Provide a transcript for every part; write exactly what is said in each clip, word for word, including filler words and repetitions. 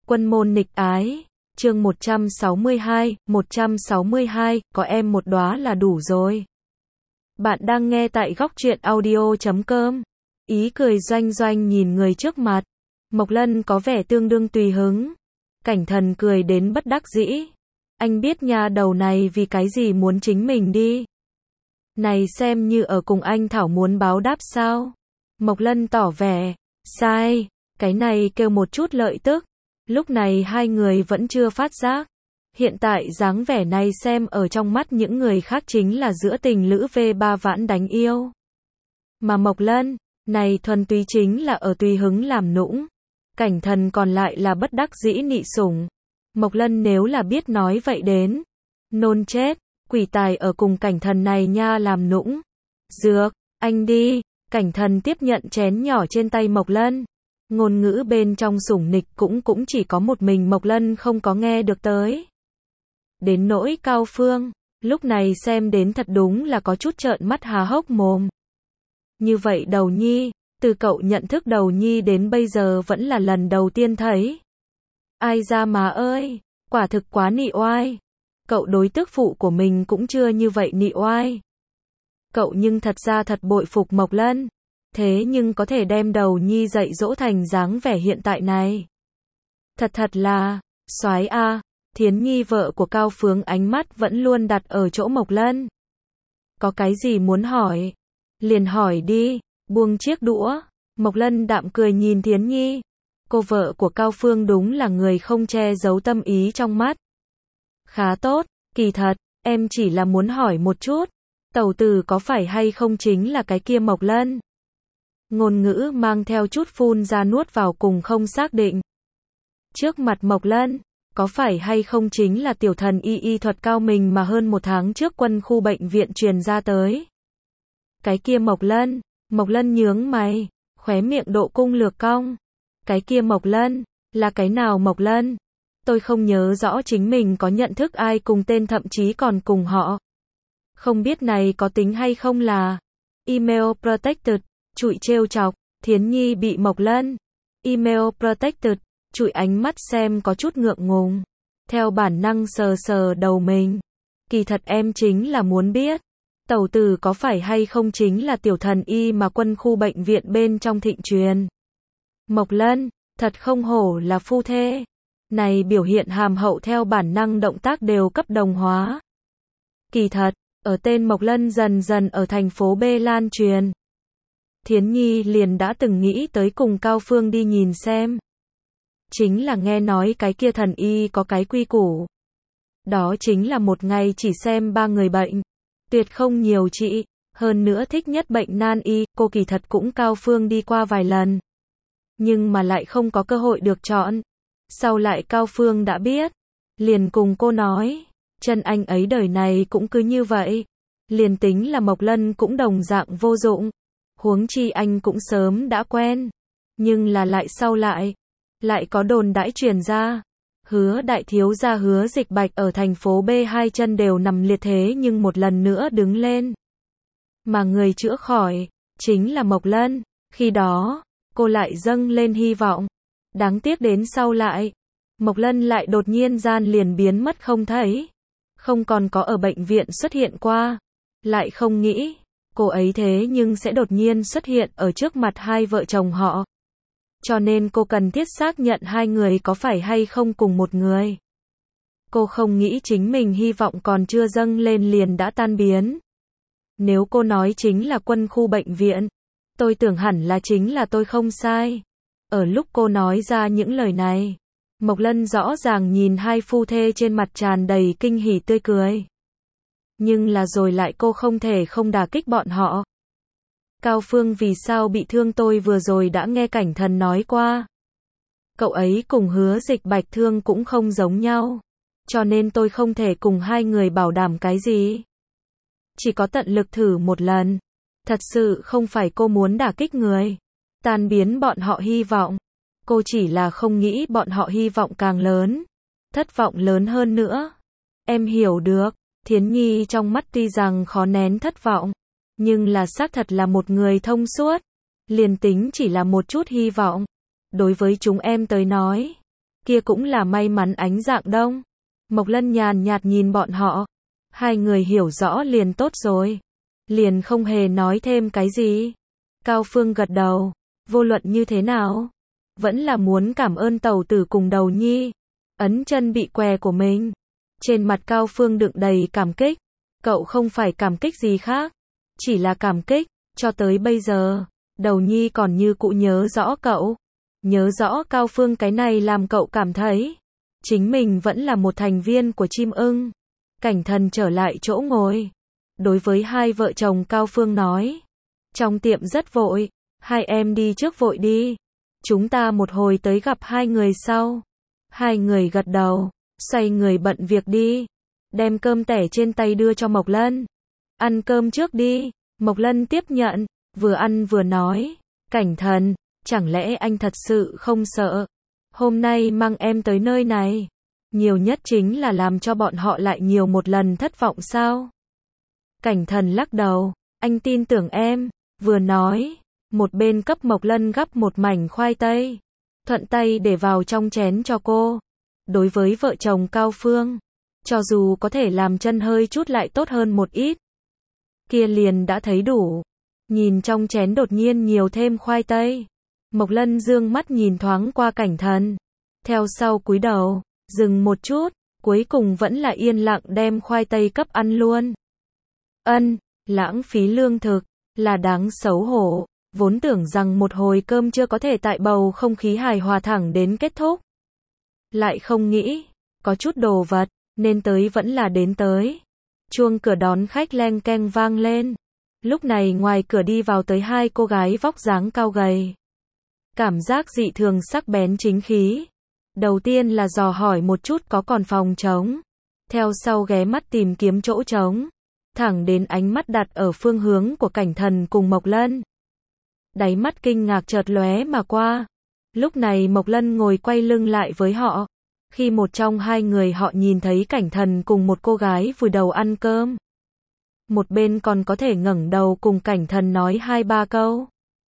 Quân môn nghịch ái, chương một trăm sáu mươi hai, một trăm sáu mươi hai, có em một đóa là đủ rồi. Bạn đang nghe tại góc truyện audio chấm com. Ý cười doanh doanh nhìn người trước mặt. Mộc Lân có vẻ tương đương tùy hứng. Cảnh Thần cười đến bất đắc dĩ. Anh biết nha đầu này vì cái gì muốn chính mình đi. Này xem như ở cùng anh Thảo muốn báo đáp sao. Mộc Lân tỏ vẻ, sai, cái này kêu một chút lợi tức. Lúc này hai người vẫn chưa phát giác. Hiện tại dáng vẻ này xem ở trong mắt những người khác chính là giữa tình lữ v ba vãn đánh yêu. Mà Mộc Lân, này thuần túy chính là ở tùy hứng làm nũng. Cảnh Thần còn lại là bất đắc dĩ nị sủng. Mộc Lân nếu là biết nói vậy đến. Nôn chết, quỷ tài ở cùng Cảnh Thần này nha làm nũng. Dược, anh đi. Cảnh Thần tiếp nhận chén nhỏ trên tay Mộc Lân. Ngôn ngữ bên trong sủng nịch cũng cũng chỉ có một mình Mộc Lân không có nghe được tới. Đến nỗi Cao Phương, lúc này xem đến thật đúng là có chút trợn mắt há hốc mồm. Như vậy Đầu Nhi, từ cậu nhận thức Đầu Nhi đến bây giờ vẫn là lần đầu tiên thấy. Ai ra mà ơi, quả thực quá nị oai. Cậu đối tức phụ của mình cũng chưa như vậy nị oai. Cậu nhưng thật ra thật bội phục Mộc Lân. Thế nhưng có thể đem Đầu Nhi dạy dỗ thành dáng vẻ hiện tại này. Thật thật là, soái a. Thiến Nhi vợ của Cao Phương ánh mắt vẫn luôn đặt ở chỗ Mộc Lân. Có cái gì muốn hỏi? Liền hỏi đi, buông chiếc đũa. Mộc Lân đạm cười nhìn Thiến Nhi. Cô vợ của Cao Phương đúng là người không che giấu tâm ý trong mắt. Khá tốt, kỳ thật, em chỉ là muốn hỏi một chút. Tẩu tử có phải hay không chính là cái kia Mộc Lân? Ngôn ngữ mang theo chút phun ra nuốt vào cùng không xác định. Trước mặt Mộc Lân, có phải hay không chính là tiểu thần y y thuật cao mình mà hơn một tháng trước quân khu bệnh viện truyền ra tới. Cái kia Mộc Lân, Mộc Lân nhướng mày, khóe miệng độ cung lược cong. Cái kia Mộc Lân, là cái nào Mộc Lân? Tôi không nhớ rõ chính mình có nhận thức ai cùng tên thậm chí còn cùng họ. Không biết này có tính hay không là email protected. Trụi trêu chọc, Thiến Nhi bị Mộc Lân email protected, trụi ánh mắt xem có chút ngượng ngùng. Theo bản năng sờ sờ đầu mình. Kỳ thật em chính là muốn biết, tẩu tử có phải hay không chính là tiểu thần y mà quân khu bệnh viện bên trong thịnh truyền. Mộc Lân, thật không hổ là phu thê. Này biểu hiện hàm hậu theo bản năng động tác đều cấp đồng hóa. Kỳ thật, ở tên Mộc Lân dần dần ở thành phố B lan truyền. Thiến Nhi liền đã từng nghĩ tới cùng Cao Phương đi nhìn xem. Chính là nghe nói cái kia thần y có cái quy củ. Đó chính là một ngày chỉ xem ba người bệnh. Tuyệt không nhiều trị. Hơn nữa thích nhất bệnh nan y. Cô kỳ thật cũng Cao Phương đi qua vài lần. Nhưng mà lại không có cơ hội được chọn. Sau lại Cao Phương đã biết. Liền cùng cô nói. Chân anh ấy đời này cũng cứ như vậy. Liền tính là Mộc Lân cũng đồng dạng vô dụng. Huống chi anh cũng sớm đã quen. Nhưng là lại sau lại. Lại có đồn đãi truyền ra. Hứa đại thiếu gia Hứa Dịch Bạch ở thành phố B hai chân đều nằm liệt thế nhưng một lần nữa đứng lên. Mà người chữa khỏi, chính là Mộc Lân. Khi đó, cô lại dâng lên hy vọng. Đáng tiếc đến sau lại. Mộc Lân lại đột nhiên gian liền biến mất không thấy. Không còn có ở bệnh viện xuất hiện qua. Lại không nghĩ. Cô ấy thế nhưng sẽ đột nhiên xuất hiện ở trước mặt hai vợ chồng họ. Cho nên cô cần thiết xác nhận hai người có phải hay không cùng một người. Cô không nghĩ chính mình hy vọng còn chưa dâng lên liền đã tan biến. Nếu cô nói chính là quân khu bệnh viện, tôi tưởng hẳn là chính là tôi không sai. Ở lúc cô nói ra những lời này, Mộc Lân rõ ràng nhìn hai phu thê trên mặt tràn đầy kinh hỉ tươi cười. Nhưng là rồi lại cô không thể không đả kích bọn họ. Cao Phương vì sao bị thương tôi vừa rồi đã nghe Cảnh Thần nói qua. Cậu ấy cùng Hứa Dịch Bạch thương cũng không giống nhau. Cho nên tôi không thể cùng hai người bảo đảm cái gì. Chỉ có tận lực thử một lần. Thật sự không phải cô muốn đả kích người. Tan biến bọn họ hy vọng. Cô chỉ là không nghĩ bọn họ hy vọng càng lớn. Thất vọng lớn hơn nữa. Em hiểu được. Thiến Nhi trong mắt tuy rằng khó nén thất vọng, nhưng là xác thật là một người thông suốt. Liền tính chỉ là một chút hy vọng. Đối với chúng em tới nói, kia cũng là may mắn ánh dạng đông. Mộc Lân nhàn nhạt nhìn bọn họ. Hai người hiểu rõ liền tốt rồi. Liền không hề nói thêm cái gì. Cao Phương gật đầu. Vô luận như thế nào? Vẫn là muốn cảm ơn tẩu tử cùng Đầu Nhi. Ấn chân bị què của mình. Trên mặt Cao Phương đựng đầy cảm kích. Cậu không phải cảm kích gì khác. Chỉ là cảm kích. Cho tới bây giờ, Đầu Nhi còn như cũ nhớ rõ cậu. Nhớ rõ Cao Phương, cái này làm cậu cảm thấy chính mình vẫn là một thành viên của chim ưng. Cảnh Thần trở lại chỗ ngồi. Đối với hai vợ chồng Cao Phương nói. Trong tiệm rất vội. Hai em đi trước vội đi. Chúng ta một hồi tới gặp hai người sau. Hai người gật đầu. Xoay người bận việc đi. Đem cơm tẻ trên tay đưa cho Mộc Lân. Ăn cơm trước đi. Mộc Lân tiếp nhận. Vừa ăn vừa nói. Cảnh Thần, chẳng lẽ anh thật sự không sợ? Hôm nay mang em tới nơi này. Nhiều nhất chính là làm cho bọn họ lại nhiều một lần thất vọng sao? Cảnh Thần lắc đầu. Anh tin tưởng em. Vừa nói. Một bên cấp Mộc Lân gắp một mảnh khoai tây. Thuận tay để vào trong chén cho cô. Đối với vợ chồng Cao Phương. Cho dù có thể làm chân hơi chút lại tốt hơn một ít. Kia liền đã thấy đủ. Nhìn trong chén đột nhiên nhiều thêm khoai tây. Mộc Lân dương mắt nhìn thoáng qua Cảnh Thần. Theo sau cúi đầu. Dừng một chút. Cuối cùng vẫn là yên lặng đem khoai tây cấp ăn luôn. Ân, lãng phí lương thực. Là đáng xấu hổ. Vốn tưởng rằng một hồi cơm chưa có thể tại bầu không khí hài hòa thẳng đến kết thúc. Lại không nghĩ. Có chút đồ vật. Nên tới vẫn là đến tới. Chuông cửa đón khách leng keng vang lên. Lúc này ngoài cửa đi vào tới hai cô gái vóc dáng cao gầy. Cảm giác dị thường sắc bén chính khí. Đầu tiên là dò hỏi một chút có còn phòng trống. Theo sau ghé mắt tìm kiếm chỗ trống. Thẳng đến ánh mắt đặt ở phương hướng của Cảnh Thần cùng Mộc Lân. Đáy mắt kinh ngạc chợt lóe mà qua. Lúc này Mộc Lân ngồi quay lưng lại với họ. Khi một trong hai người họ nhìn thấy Cảnh Thần cùng một cô gái vùi đầu ăn cơm. Một bên còn có thể ngẩng đầu cùng Cảnh Thần nói hai ba câu.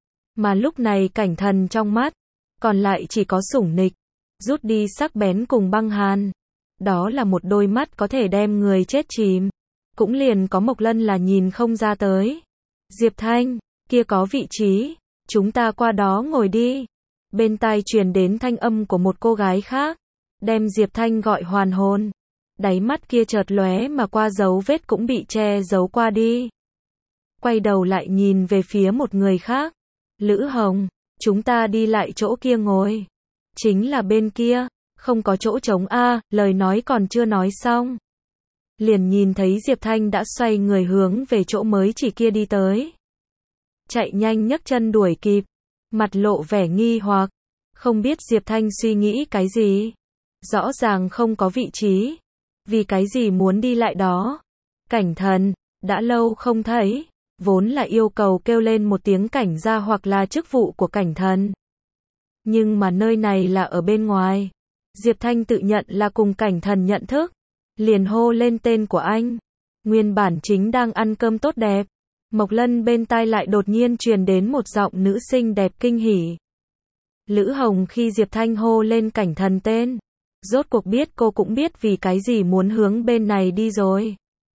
Mà lúc này Cảnh Thần trong mắt, còn lại chỉ có sủng nịch, rút đi sắc bén cùng băng hàn. Đó là một đôi mắt có thể đem người chết chìm. Cũng liền có Mộc Lân là nhìn không ra tới. Diệp Thanh, kia có vị trí, chúng ta qua đó ngồi đi. Bên tai truyền đến thanh âm của một cô gái khác, đem Diệp Thanh gọi hoàn hồn. Đáy mắt kia chợt lóe mà qua dấu vết cũng bị che giấu qua đi. Quay đầu lại nhìn về phía một người khác. Lữ Hồng, chúng ta đi lại chỗ kia ngồi. Chính là bên kia, không có chỗ trống a, lời nói còn chưa nói xong. Liền nhìn thấy Diệp Thanh đã xoay người hướng về chỗ mới chỉ kia đi tới. Chạy nhanh nhấc chân đuổi kịp, mặt lộ vẻ nghi hoặc, không biết Diệp Thanh suy nghĩ cái gì. Rõ ràng không có vị trí, vì cái gì muốn đi lại đó. Cảnh Thần, đã lâu không thấy, vốn là yêu cầu kêu lên một tiếng cảnh gia hoặc là chức vụ của Cảnh Thần. Nhưng mà nơi này là ở bên ngoài. Diệp Thanh tự nhận là cùng Cảnh Thần nhận thức, liền hô lên tên của anh. Nguyên bản chính đang ăn cơm tốt đẹp, Mộc Lân bên tai lại đột nhiên truyền đến một giọng nữ xinh đẹp kinh hỉ. Lữ Hồng khi Diệp Thanh hô lên Cảnh Thần tên, rốt cuộc biết cô cũng biết vì cái gì muốn hướng bên này đi rồi.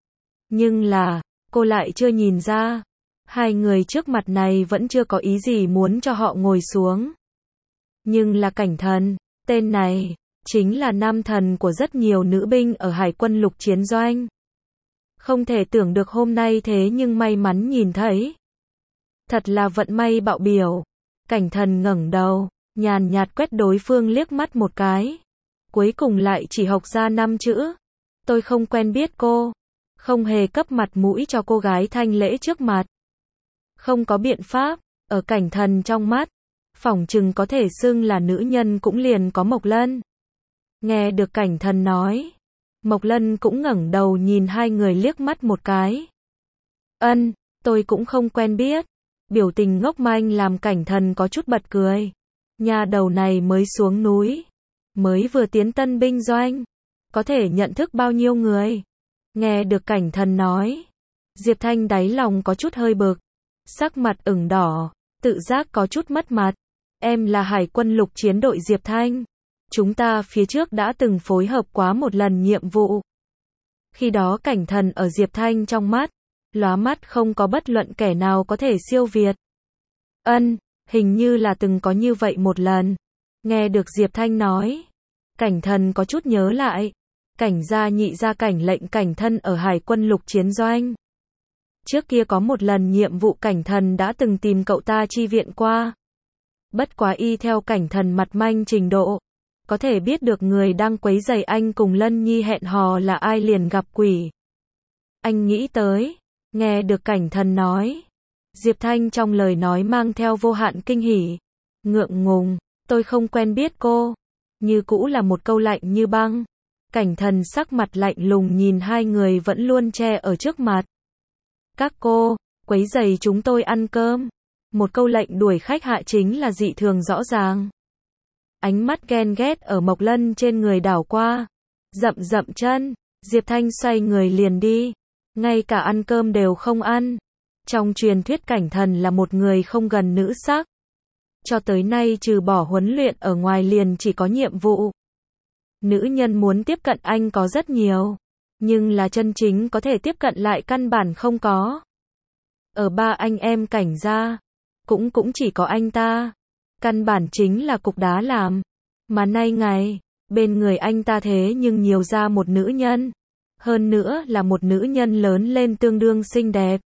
Nhưng là, cô lại chưa nhìn ra, hai người trước mặt này vẫn chưa có ý gì muốn cho họ ngồi xuống. Nhưng là Cảnh Thần, tên này, chính là nam thần của rất nhiều nữ binh ở Hải quân lục chiến doanh. Không thể tưởng được hôm nay thế nhưng may mắn nhìn thấy. Thật là vận may bạo biểu. Cảnh Thần ngẩng đầu, nhàn nhạt quét đối phương liếc mắt một cái. Cuối cùng lại chỉ học ra năm chữ. Tôi không quen biết cô. Không hề cấp mặt mũi cho cô gái thanh lễ trước mặt. Không có biện pháp, ở Cảnh Thần trong mắt, phỏng chừng có thể xưng là nữ nhân cũng liền có Mộc Lân. Nghe được Cảnh Thần nói, Mộc Lân cũng ngẩng đầu nhìn hai người liếc mắt một cái. Ân, tôi cũng không quen biết. Biểu tình ngốc manh làm Cảnh Thần có chút bật cười. Nhà đầu này mới xuống núi, mới vừa tiến tân binh doanh, có thể nhận thức bao nhiêu người. Nghe được Cảnh Thần nói, Diệp Thanh đáy lòng có chút hơi bực, sắc mặt ửng đỏ, tự giác có chút mất mặt. Em là Hải quân lục chiến đội Diệp Thanh. chúng ta phía trước đã từng phối hợp quá một lần nhiệm vụ. Khi đó Cảnh Thần ở Diệp Thanh trong mắt, lóa mắt không có bất luận kẻ nào có thể siêu việt. Ân, hình như là từng có như vậy một lần. Nghe được Diệp Thanh nói, Cảnh Thần có chút nhớ lại. Cảnh gia nhị gia Cảnh Lệnh Cảnh Thân ở Hải quân lục chiến doanh. Trước kia có một lần nhiệm vụ Cảnh Thần đã từng tìm cậu ta chi viện qua. Bất quá y theo Cảnh Thần mặt manh trình độ, có thể biết được người đang quấy rầy anh cùng Lân Nhi hẹn hò là ai liền gặp quỷ. Anh nghĩ tới, nghe được Cảnh Thần nói. Diệp Thanh trong lời nói mang theo vô hạn kinh hỉ. Ngượng ngùng, tôi không quen biết cô. Như cũ là một câu lạnh như băng. Cảnh Thần sắc mặt lạnh lùng nhìn hai người vẫn luôn che ở trước mặt. Các cô, quấy rầy chúng tôi ăn cơm. Một câu lệnh đuổi khách hạ chính là dị thường rõ ràng. Ánh mắt ghen ghét ở Mộc Lân trên người đảo qua. Dậm dậm chân, Diệp Thanh xoay người liền đi. Ngay cả ăn cơm đều không ăn. Trong truyền thuyết Cảnh Thần là một người không gần nữ sắc. Cho tới nay trừ bỏ huấn luyện ở ngoài liền chỉ có nhiệm vụ. Nữ nhân muốn tiếp cận anh có rất nhiều. Nhưng là chân chính có thể tiếp cận lại căn bản không có. Ở ba anh em Cảnh gia, cũng cũng chỉ có anh ta. Căn bản chính là cục đá làm. Mà nay ngày, bên người anh ta thế nhưng nhiều ra một nữ nhân. Hơn nữa là một nữ nhân lớn lên tương đương xinh đẹp.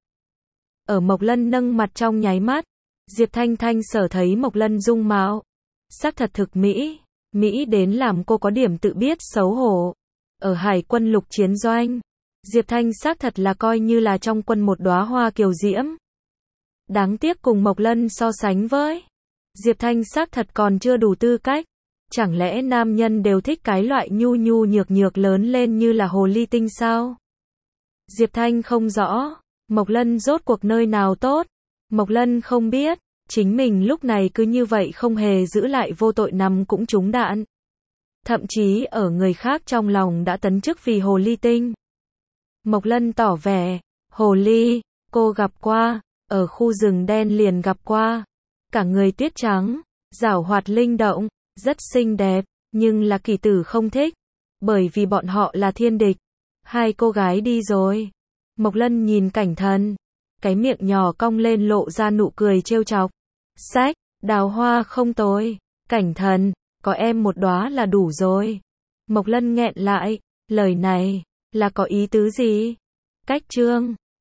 Ở Mộc Lân nâng mặt trong nháy mắt, Diệp Thanh Thanh sở thấy Mộc Lân dung mạo. Sắc thật thực mỹ, mỹ đến làm cô có điểm tự biết xấu hổ. Ở Hải quân lục chiến doanh, Diệp Thanh xác thật là coi như là trong quân một đóa hoa kiều diễm. Đáng tiếc cùng Mộc Lân so sánh với, Diệp Thanh xác thật còn chưa đủ tư cách. Chẳng lẽ nam nhân đều thích cái loại nhu nhu nhược nhược lớn lên như là hồ ly tinh sao? Diệp Thanh không rõ, Mộc Lân rốt cuộc nơi nào tốt. Mộc Lân không biết, chính mình lúc này cứ như vậy không hề giữ lại vô tội nằm cũng trúng đạn. Thậm chí ở người khác trong lòng đã tấn chức vì hồ ly tinh. Mộc Lân tỏ vẻ, hồ ly, cô gặp qua, ở khu rừng đen liền gặp qua. Cả người tuyết trắng, giảo hoạt linh động, rất xinh đẹp, nhưng là Kỳ Tử không thích, bởi vì bọn họ là thiên địch. Hai cô gái đi rồi. Mộc Lân nhìn Cảnh Thần, cái miệng nhỏ cong lên lộ ra nụ cười trêu chọc. Sách, đào hoa không tồi. Cảnh Thần, có em một đóa là đủ rồi. Mộc Lân nghẹn lại, lời này là có ý tứ gì? Cách chương